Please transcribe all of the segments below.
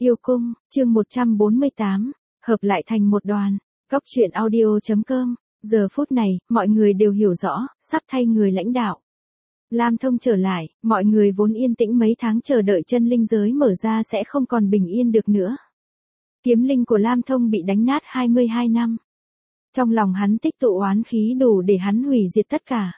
Yêu cung, chương 148, hợp lại thành một đoàn. Góc truyện audio.com. Giờ phút này, mọi người đều hiểu rõ, sắp thay người lãnh đạo. Lam Thông trở lại, mọi người vốn yên tĩnh mấy tháng chờ đợi chân linh giới mở ra sẽ không còn bình yên được nữa. Kiếm linh của Lam Thông bị đánh nát 22 năm. Trong lòng hắn tích tụ oán khí đủ để hắn hủy diệt tất cả.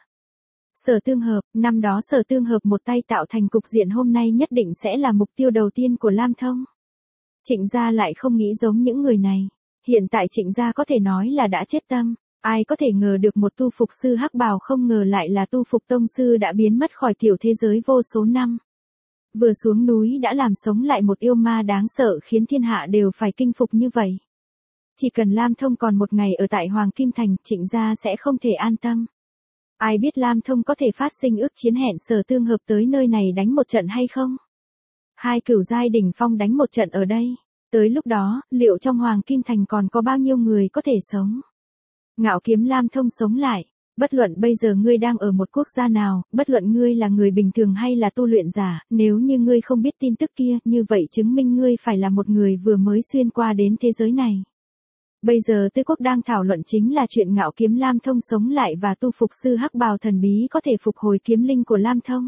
Sở Tương Hợp, năm đó Sở Tương Hợp một tay tạo thành cục diện hôm nay nhất định sẽ là mục tiêu đầu tiên của Lam Thông. Trịnh gia lại không nghĩ giống những người này. Hiện tại Trịnh gia có thể nói là đã chết tâm. Ai có thể ngờ được một tu phục sư hắc bào không ngờ lại là tu phục tông sư đã biến mất khỏi tiểu thế giới vô số năm. Vừa xuống núi đã làm sống lại một yêu ma đáng sợ khiến thiên hạ đều phải kinh phục như vậy. Chỉ cần Lam Thông còn một ngày ở tại Hoàng Kim Thành, Trịnh gia sẽ không thể an tâm. Ai biết Lam Thông có thể phát sinh ước chiến hẹn Sở Tương Hợp tới nơi này đánh một trận hay không? Hai cửu giai đỉnh phong đánh một trận ở đây. Tới lúc đó, liệu trong Hoàng Kim Thành còn có bao nhiêu người có thể sống? Ngạo kiếm Lam Thông sống lại. Bất luận bây giờ ngươi đang ở một quốc gia nào, bất luận ngươi là người bình thường hay là tu luyện giả, nếu như ngươi không biết tin tức kia, như vậy chứng minh ngươi phải là một người vừa mới xuyên qua đến thế giới này. Bây giờ Tư Quốc đang thảo luận chính là chuyện ngạo kiếm Lam Thông sống lại và tu phục sư hắc bào thần bí có thể phục hồi kiếm linh của Lam Thông.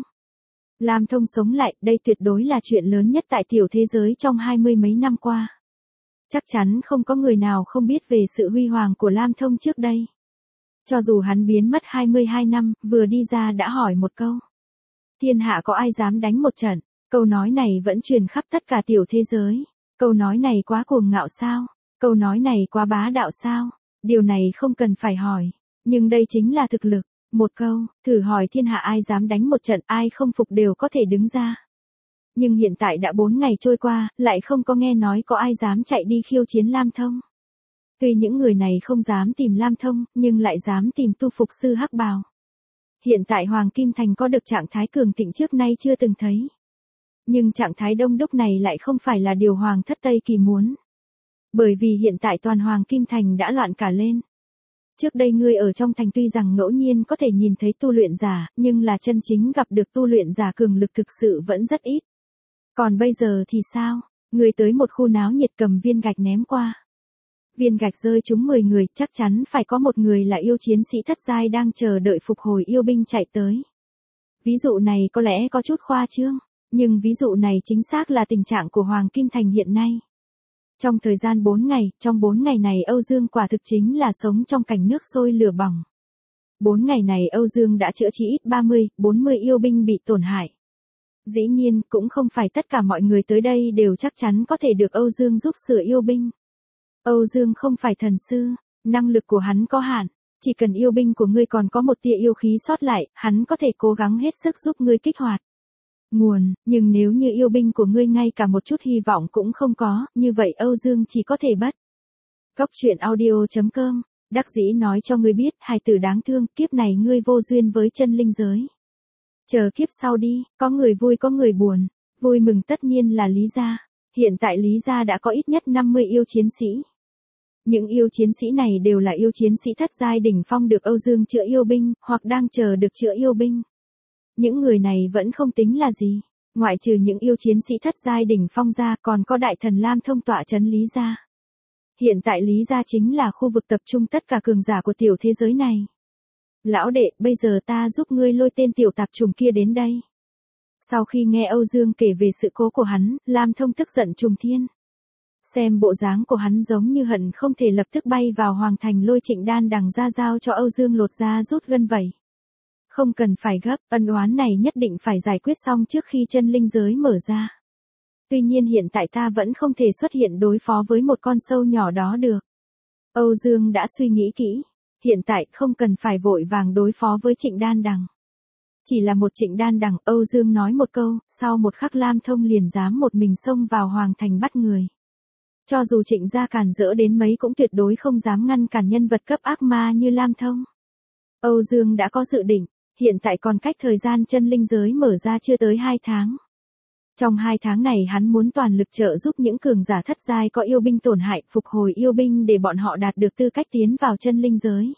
Lam Thông sống lại, đây tuyệt đối là chuyện lớn nhất tại tiểu thế giới trong 20 mấy năm qua. Chắc chắn không có người nào không biết về sự huy hoàng của Lam Thông trước đây. Cho dù hắn biến mất 22 năm, vừa đi ra đã hỏi một câu. Thiên hạ có ai dám đánh một trận? Câu nói này vẫn truyền khắp tất cả tiểu thế giới. Câu nói này quá cuồng ngạo sao? Câu nói này quá bá đạo sao? Điều này không cần phải hỏi. Nhưng đây chính là thực lực. Một câu, thử hỏi thiên hạ ai dám đánh một trận, ai không phục đều có thể đứng ra. Nhưng hiện tại đã 4 ngày trôi qua, lại không có nghe nói có ai dám chạy đi khiêu chiến Lam Thông. Tuy những người này không dám tìm Lam Thông, nhưng lại dám tìm tu phục sư hắc bào. Hiện tại Hoàng Kim Thành có được trạng thái cường thịnh trước nay chưa từng thấy. Nhưng trạng thái đông đúc này lại không phải là điều Hoàng thất Tây Kỳ muốn. Bởi vì hiện tại toàn Hoàng Kim Thành đã loạn cả lên. Trước đây ngươi ở trong thành tuy rằng ngẫu nhiên có thể nhìn thấy tu luyện giả, nhưng là chân chính gặp được tu luyện giả cường lực thực sự vẫn rất ít. Còn bây giờ thì sao? Ngươi tới một khu náo nhiệt cầm viên gạch ném qua. Viên gạch rơi trúng 10 người, chắc chắn phải có một người là yêu chiến sĩ thất giai đang chờ đợi phục hồi yêu binh chạy tới. Ví dụ này có lẽ có chút khoa trương, nhưng ví dụ này chính xác là tình trạng của Hoàng Kim Thành hiện nay. Trong thời gian 4 ngày, trong 4 ngày này Âu Dương quả thực chính là sống trong cảnh nước sôi lửa bỏng. 4 ngày này Âu Dương đã chữa trị ít 30, 40 yêu binh bị tổn hại. Dĩ nhiên, cũng không phải tất cả mọi người tới đây đều chắc chắn có thể được Âu Dương giúp sửa yêu binh. Âu Dương không phải thần sư, năng lực của hắn có hạn, chỉ cần yêu binh của ngươi còn có một tia yêu khí sót lại, hắn có thể cố gắng hết sức giúp ngươi kích hoạt nguồn, nhưng nếu như yêu binh của ngươi ngay cả một chút hy vọng cũng không có, như vậy Âu Dương chỉ có thể bất. Góc truyện audio.com, đắc dĩ nói cho ngươi biết, hài tử đáng thương, kiếp này ngươi vô duyên với chân linh giới. Chờ kiếp sau đi, có người vui có người buồn, vui mừng tất nhiên là Lý gia. Hiện tại Lý gia đã có ít nhất 50 yêu chiến sĩ. Những yêu chiến sĩ này đều là yêu chiến sĩ thất giai đỉnh phong được Âu Dương chữa yêu binh, hoặc đang chờ được chữa yêu binh. Những người này vẫn không tính là gì, ngoại trừ những yêu chiến sĩ thất giai đỉnh phong ra còn có đại thần Lam Thông tọa trấn Lý gia. Hiện tại Lý gia chính là khu vực tập trung tất cả cường giả của tiểu thế giới này. Lão đệ, bây giờ ta giúp ngươi lôi tên tiểu tạp trùng kia đến đây. Sau khi nghe Âu Dương kể về sự cố của hắn, Lam Thông tức giận trùng thiên. Xem bộ dáng của hắn giống như hận không thể lập tức bay vào Hoàng Thành lôi Trịnh Đan Đằng ra giao cho Âu Dương lột ra rút gân vậy. Không cần phải gấp, ân oán này nhất định phải giải quyết xong trước khi chân linh giới mở ra. Tuy nhiên hiện tại ta vẫn không thể xuất hiện đối phó với một con sâu nhỏ đó được. Âu Dương đã suy nghĩ kỹ, hiện tại không cần phải vội vàng đối phó với Trịnh Đan Đằng. Chỉ là một Trịnh Đan Đằng, Âu Dương nói một câu, sau một khắc Lam Thông liền dám một mình xông vào Hoàng Thành bắt người. Cho dù Trịnh gia càn rỡ đến mấy cũng tuyệt đối không dám ngăn cản nhân vật cấp ác ma như Lam Thông. Âu Dương đã có dự định, hiện tại còn cách thời gian chân linh giới mở ra chưa tới 2 tháng. Trong 2 tháng này hắn muốn toàn lực trợ giúp những cường giả thất giai có yêu binh tổn hại phục hồi yêu binh để bọn họ đạt được tư cách tiến vào chân linh giới.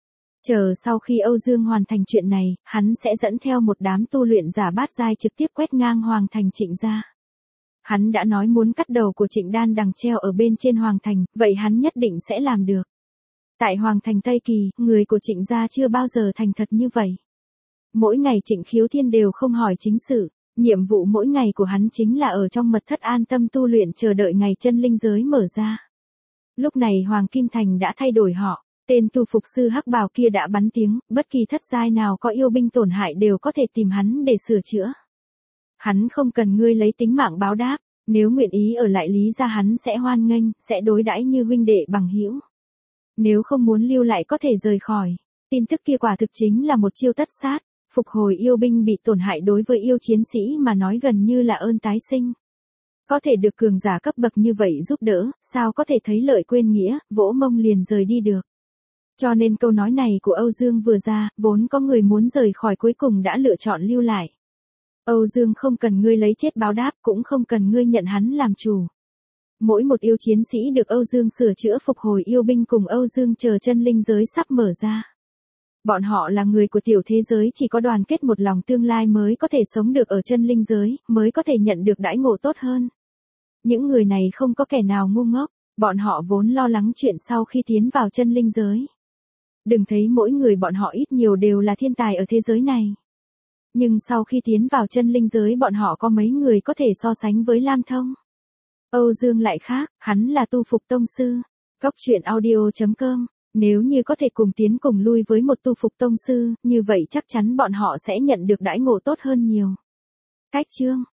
Chờ sau khi Âu Dương hoàn thành chuyện này, hắn sẽ dẫn theo một đám tu luyện giả bát giai trực tiếp quét ngang Hoàng Thành Trịnh gia. Hắn đã nói muốn cắt đầu của Trịnh Đan Đằng treo ở bên trên Hoàng Thành, vậy hắn nhất định sẽ làm được. Tại Hoàng Thành Tây Kỳ, người của Trịnh gia chưa bao giờ thành thật như vậy. Mỗi ngày Trịnh Khiếu Thiên đều không hỏi chính sự, nhiệm vụ mỗi ngày của hắn chính là ở trong mật thất an tâm tu luyện chờ đợi ngày chân linh giới mở ra. Lúc này Hoàng Kim Thành đã thay đổi họ, tên tu phục sư hắc bào kia đã bắn tiếng, bất kỳ thất giai nào có yêu binh tổn hại đều có thể tìm hắn để sửa chữa. Hắn không cần ngươi lấy tính mạng báo đáp, nếu nguyện ý ở lại Lý gia hắn sẽ hoan nghênh, sẽ đối đãi như huynh đệ bằng hữu. Nếu không muốn lưu lại có thể rời khỏi. Tin tức kia quả thực chính là một chiêu tất sát, phục hồi yêu binh bị tổn hại đối với yêu chiến sĩ mà nói gần như là ơn tái sinh. Có thể được cường giả cấp bậc như vậy giúp đỡ, sao có thể thấy lợi quên nghĩa, vỗ mông liền rời đi được. Cho nên câu nói này của Âu Dương vừa ra, vốn có người muốn rời khỏi cuối cùng đã lựa chọn lưu lại. Âu Dương không cần ngươi lấy chết báo đáp, cũng không cần ngươi nhận hắn làm chủ. Mỗi một yêu chiến sĩ được Âu Dương sửa chữa phục hồi yêu binh cùng Âu Dương chờ chân linh giới sắp mở ra. Bọn họ là người của tiểu thế giới, chỉ có đoàn kết một lòng tương lai mới có thể sống được ở chân linh giới, mới có thể nhận được đãi ngộ tốt hơn. Những người này không có kẻ nào ngu ngốc, bọn họ vốn lo lắng chuyện sau khi tiến vào chân linh giới. Đừng thấy mỗi người bọn họ ít nhiều đều là thiên tài ở thế giới này. Nhưng sau khi tiến vào chân linh giới bọn họ có mấy người có thể so sánh với Lam Thông. Âu Dương lại khác, hắn là tu phục tông sư. Cóc truyện audio.com. Nếu như có thể cùng tiến cùng lui với một tu phục tông sư, như vậy chắc chắn bọn họ sẽ nhận được đãi ngộ tốt hơn nhiều. Cách chương